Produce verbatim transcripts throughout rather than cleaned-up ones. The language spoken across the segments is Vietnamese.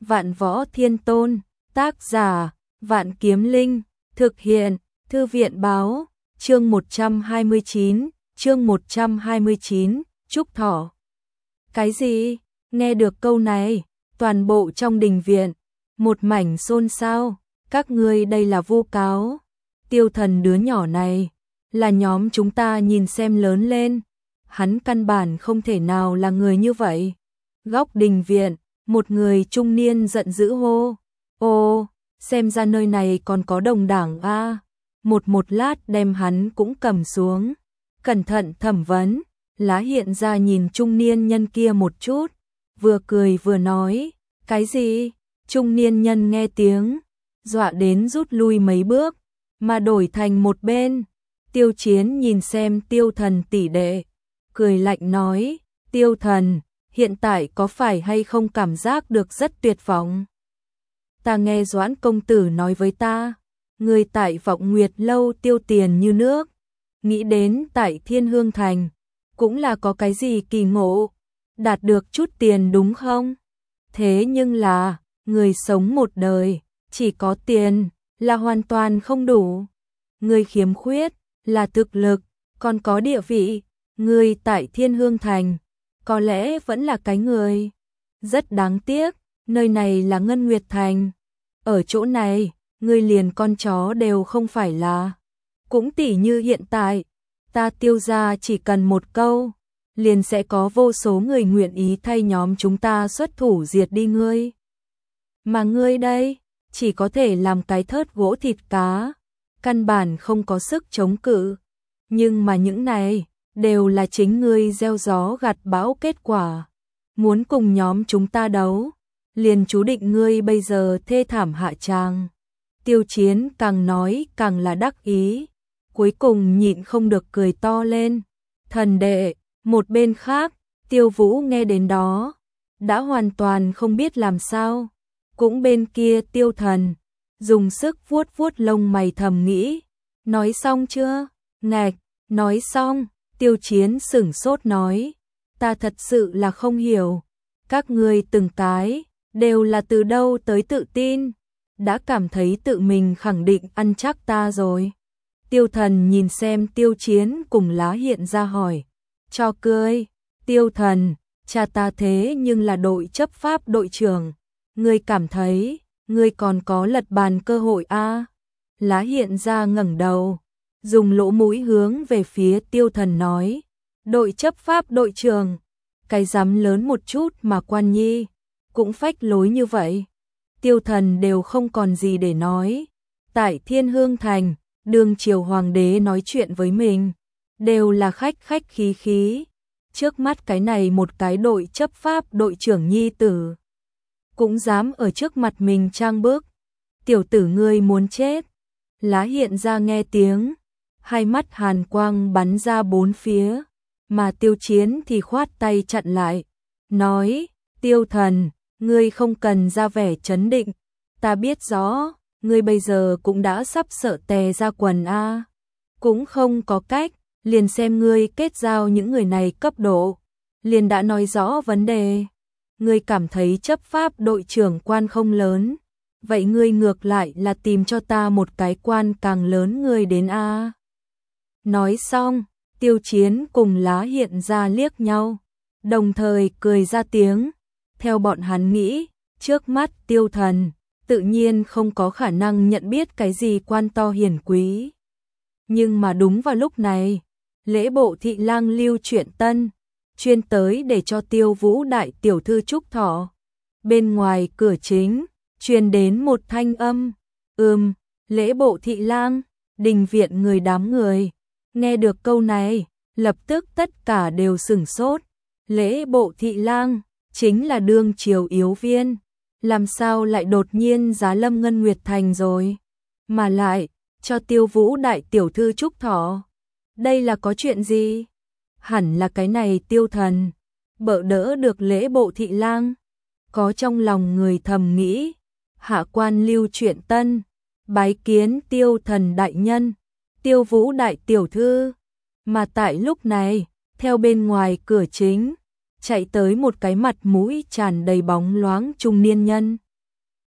Vạn Võ Thiên Tôn, tác giả, Vạn Kiếm Linh, thực hiện, Thư viện báo, chương một trăm hai mươi chín, chương một trăm hai mươi chín, Trúc Thọ. Cái gì? Nghe được câu này, toàn bộ trong đình viện, một mảnh xôn xao, các ngươi đây là vu cáo. Tiêu Thần đứa nhỏ này, là nhóm chúng ta nhìn xem lớn lên, hắn căn bản không thể nào là người như vậy. Góc đình viện, một người trung niên giận dữ hô, ô, xem ra nơi này còn có đồng đảng a. Một một lát đem hắn cũng cầm xuống, cẩn thận thẩm vấn, Lá Hiện ra nhìn trung niên nhân kia một chút, vừa cười vừa nói, cái gì? Trung niên nhân nghe tiếng, dọa đến rút lui mấy bước, mà đổi thành một bên. Tiêu Chiến nhìn xem Tiêu Thần tỷ đệ, cười lạnh nói, Tiêu Thần, hiện tại có phải hay không cảm giác được rất tuyệt vọng? Ta nghe Doãn công tử nói với ta, người tại Vọng Nguyệt lâu tiêu tiền như nước, nghĩ đến tại Thiên Hương Thành, cũng là có cái gì kỳ ngộ, đạt được chút tiền đúng không? Thế nhưng là, người sống một đời, chỉ có tiền, là hoàn toàn không đủ. Người khiếm khuyết, là thực lực, còn có địa vị, người tại Thiên Hương Thành, có lẽ vẫn là cái người. Rất đáng tiếc, nơi này là Ngân Nguyệt Thành. Ở chỗ này, người liền con chó đều không phải là. Cũng tỉ như hiện tại, ta Tiêu gia chỉ cần một câu, liền sẽ có vô số người nguyện ý thay nhóm chúng ta xuất thủ diệt đi ngươi. Mà ngươi đây, chỉ có thể làm cái thớt gỗ thịt cá, căn bản không có sức chống cự. Nhưng mà những này, đều là chính ngươi gieo gió gặt bão kết quả. Muốn cùng nhóm chúng ta đấu, liền chú định ngươi bây giờ thê thảm hạ tràng. Tiêu Chiến càng nói càng là đắc ý, cuối cùng nhịn không được cười to lên. Thần đệ, một bên khác, Tiêu Vũ nghe đến đó, đã hoàn toàn không biết làm sao. Cũng bên kia Tiêu Thần, dùng sức vuốt vuốt lông mày thầm nghĩ, nói xong chưa? Ngạch, nói xong. Tiêu Chiến sửng sốt nói, ta thật sự là không hiểu, các ngươi từng cái, đều là từ đâu tới tự tin, đã cảm thấy tự mình khẳng định ăn chắc ta rồi. Tiêu Thần nhìn xem Tiêu Chiến cùng Lá Hiện ra hỏi, cho cười, Tiêu Thần, cha ta thế nhưng là đội chấp pháp đội trưởng, ngươi cảm thấy, ngươi còn có lật bàn cơ hội a? À? Lá Hiện ra ngẩng đầu, dùng lỗ mũi hướng về phía Tiêu Thần nói, đội chấp pháp đội trưởng, cái dám lớn một chút mà quan nhi, cũng phách lối như vậy. Tiêu Thần đều không còn gì để nói, tại Thiên Hương Thành, đương triều hoàng đế nói chuyện với mình, đều là khách khách khí khí, trước mắt cái này một cái đội chấp pháp đội trưởng nhi tử, cũng dám ở trước mặt mình trang bước, tiểu tử ngươi muốn chết. Lá Hiện ra nghe tiếng, hai mắt hàn quang bắn ra bốn phía, mà Tiêu Chiến thì khoát tay chặn lại, nói, Tiêu Thần, ngươi không cần ra vẻ trấn định, ta biết rõ, ngươi bây giờ cũng đã sắp sợ tè ra quần a, à. Cũng không có cách, liền xem ngươi kết giao những người này cấp độ, liền đã nói rõ vấn đề. Ngươi cảm thấy chấp pháp đội trưởng quan không lớn, vậy ngươi ngược lại là tìm cho ta một cái quan càng lớn ngươi đến a. À. Nói xong, Tiêu Chiến cùng Lá Hiện ra liếc nhau, đồng thời cười ra tiếng. Theo bọn hắn nghĩ, trước mắt Tiêu Thần, tự nhiên không có khả năng nhận biết cái gì quan to hiển quý. Nhưng mà đúng vào lúc này, lễ bộ thị lang Lưu Truyện Tân, chuyên tới để cho Tiêu Vũ đại tiểu thư chúc thọ. Bên ngoài cửa chính, truyền đến một thanh âm, ừm, lễ bộ thị lang, đình viện người đám người. Nghe được câu này, lập tức tất cả đều sửng sốt. Lễ bộ thị lang, chính là đương triều yếu viên, làm sao lại đột nhiên giá lâm Ngân Nguyệt Thành rồi, mà lại, cho Tiêu Vũ đại tiểu thư chúc thọ. Đây là có chuyện gì? Hẳn là cái này Tiêu Thần, bợ đỡ được lễ bộ thị lang. Có trong lòng người thầm nghĩ, hạ quan Lưu Truyện Tân, bái kiến Tiêu Thần đại nhân, Tiêu Vũ đại tiểu thư. Mà tại lúc này, theo bên ngoài cửa chính, chạy tới một cái mặt mũi tràn đầy bóng loáng trung niên nhân,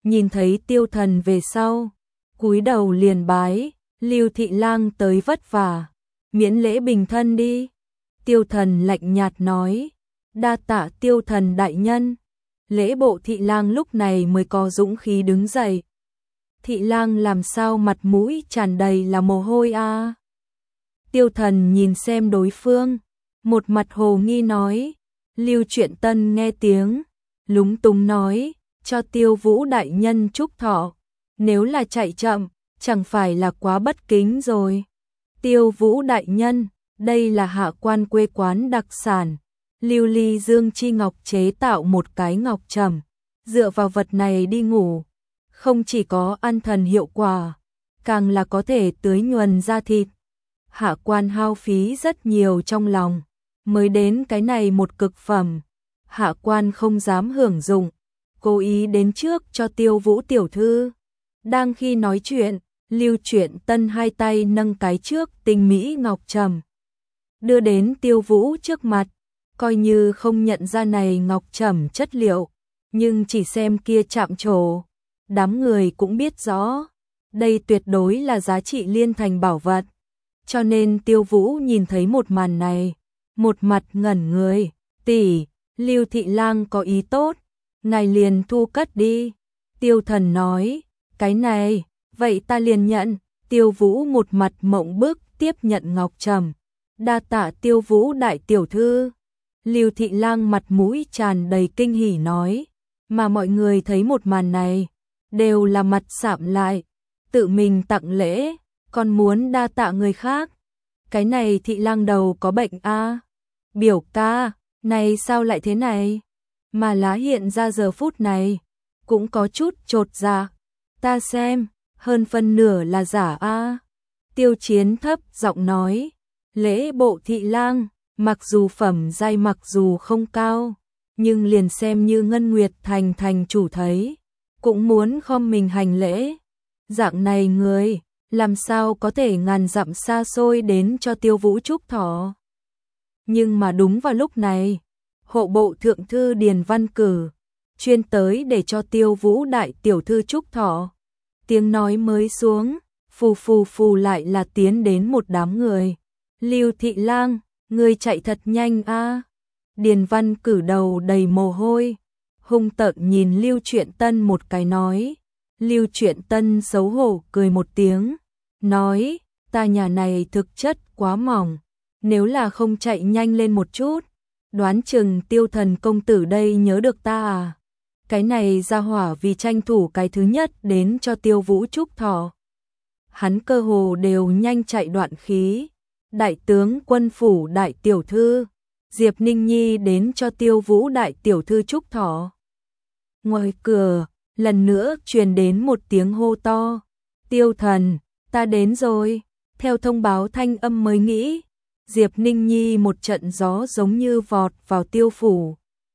nhìn thấy Tiêu Thần về sau, cúi đầu liền bái, Lưu Thị Lang tới vất vả, miễn lễ bình thân đi. Tiêu Thần lạnh nhạt nói, đa tạ Tiêu Thần đại nhân. Lễ bộ Thị Lang lúc này mới có dũng khí đứng dậy. Thị Lang làm sao mặt mũi tràn đầy là mồ hôi a? À? Tiêu Thần nhìn xem đối phương, một mặt hồ nghi nói. Lưu Truyện Tân nghe tiếng, lúng túng nói, cho Tiêu Vũ đại nhân chúc thọ, nếu là chạy chậm, chẳng phải là quá bất kính rồi. Tiêu Vũ đại nhân, đây là hạ quan quê quán đặc sản, lưu ly dương chi ngọc chế tạo một cái ngọc trầm, dựa vào vật này đi ngủ, không chỉ có an thần hiệu quả, càng là có thể tưới nhuần da thịt. Hạ quan hao phí rất nhiều trong lòng, mới đến cái này một cực phẩm, hạ quan không dám hưởng dụng, cố ý đến trước cho Tiêu Vũ tiểu thư. Đang khi nói chuyện, Lưu Truyện Tân hai tay nâng cái trước tinh mỹ ngọc trầm, đưa đến Tiêu Vũ trước mặt, coi như không nhận ra này ngọc trầm chất liệu, nhưng chỉ xem kia chạm trổ, đám người cũng biết rõ, đây tuyệt đối là giá trị liên thành bảo vật. Cho nên Tiêu Vũ nhìn thấy một màn này, một mặt ngẩn người, tỷ, Lưu Thị Lang có ý tốt, ngài liền thu cất đi. Tiêu Thần nói, cái này, vậy ta liền nhận. Tiêu Vũ một mặt mộng bức tiếp nhận ngọc trầm, đa tạ Tiêu Vũ đại tiểu thư. Lưu Thị Lang mặt mũi tràn đầy kinh hỉ nói, mà mọi người thấy một màn này, đều là mặt sạm lại, tự mình tặng lễ, còn muốn đa tạ người khác. Cái này Thị Lang đầu có bệnh a? À? Biểu ca, này sao lại thế này? Mà lá hiện ra giờ phút này, cũng có chút chột dạ. Ta xem, hơn phân nửa là giả a. À? Tiêu Chiến thấp giọng nói, lễ bộ Thị Lang, mặc dù phẩm giai mặc dù không cao, nhưng liền xem như Ngân Nguyệt Thành thành chủ thấy, cũng muốn khom mình hành lễ. Dạng này người, làm sao có thể ngàn dặm xa xôi đến cho Tiêu Vũ chúc thọ. Nhưng mà đúng vào lúc này, hộ bộ thượng thư Điền Văn Cử, chuyên tới để cho Tiêu Vũ đại tiểu thư chúc thọ. Tiếng nói mới xuống, phù phù phù lại là tiến đến một đám người. Lưu Thị Lang, ngươi chạy thật nhanh a. À. Điền Văn Cử đầu đầy mồ hôi, hung tợn nhìn Lưu Truyện Tân một cái nói. Lưu Truyện Tân xấu hổ cười một tiếng, nói, ta nhà này thực chất quá mỏng, nếu là không chạy nhanh lên một chút, đoán chừng Tiêu Thần công tử đây nhớ được ta à. Cái này ra hỏa vì tranh thủ cái thứ nhất đến cho Tiêu Vũ chúc thọ. Hắn cơ hồ đều nhanh chạy đoạn khí. Đại tướng quân phủ đại tiểu thư, Diệp Ninh Nhi đến cho Tiêu Vũ đại tiểu thư chúc thọ. Ngoài cửa, lần nữa truyền đến một tiếng hô to. Tiêu Thần, ta đến rồi. Theo thông báo thanh âm mới nghĩ, Diệp Ninh Nhi một trận gió giống như vọt vào Tiêu phủ.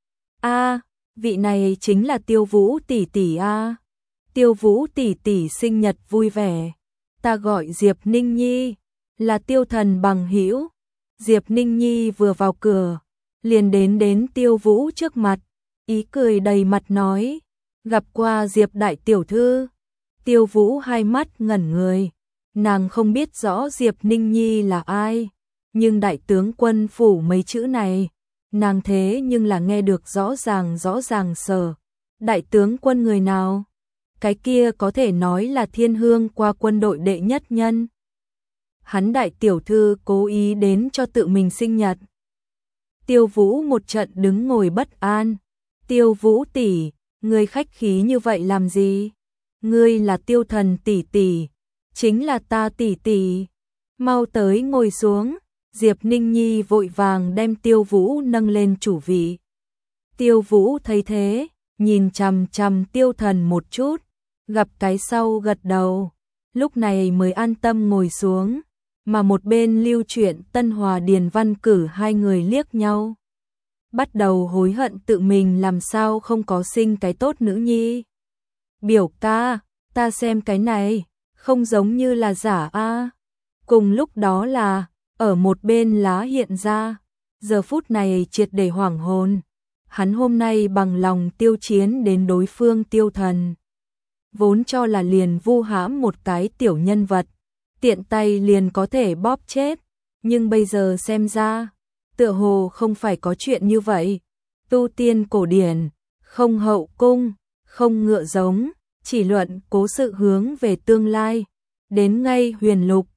A, vị này chính là Tiêu Vũ tỷ tỷ a. Tiêu Vũ tỷ tỷ sinh nhật vui vẻ. Ta gọi Diệp Ninh Nhi, là Tiêu Thần bằng hữu. Diệp Ninh Nhi vừa vào cửa, liền đến đến Tiêu Vũ trước mặt, ý cười đầy mặt nói, gặp qua Diệp đại tiểu thư. Tiêu Vũ hai mắt ngẩn người, nàng không biết rõ Diệp Ninh Nhi là ai, nhưng đại tướng quân phủ mấy chữ này, nàng thế nhưng là nghe được rõ ràng rõ ràng sờ. Đại tướng quân người nào? Cái kia có thể nói là thiên hương qua quân đội đệ nhất nhân. Hắn đại tiểu thư cố ý đến cho tự mình sinh nhật. Tiêu Vũ một trận đứng ngồi bất an. Tiêu Vũ tỷ, ngươi khách khí như vậy làm gì? Ngươi là Tiêu Thần tỷ tỷ, chính là ta tỷ tỷ. Mau tới ngồi xuống. Diệp Ninh Nhi vội vàng đem Tiêu Vũ nâng lên chủ vị. Tiêu Vũ thấy thế, nhìn chằm chằm Tiêu Thần một chút, gặp cái sau gật đầu, lúc này mới an tâm ngồi xuống, mà một bên Lưu Truyện Tân Hòa Điền Văn Cử hai người liếc nhau. Bắt đầu hối hận tự mình làm sao không có sinh cái tốt nữ nhi. Biểu ca, ta xem cái này, không giống như là giả a. Cùng lúc đó là, ở một bên lá hiện ra, giờ phút này triệt để hoảng hồn. Hắn hôm nay bằng lòng tiêu chiến đến đối phương Tiêu Thần. vốn cho là liền vu hãm một cái tiểu nhân vật, tiện tay liền có thể bóp chết, nhưng bây giờ xem ra, tựa hồ không phải có chuyện như vậy. Tu tiên cổ điển, không hậu cung, không ngựa giống, chỉ luận cố sự hướng về tương lai, đến ngay huyền lục,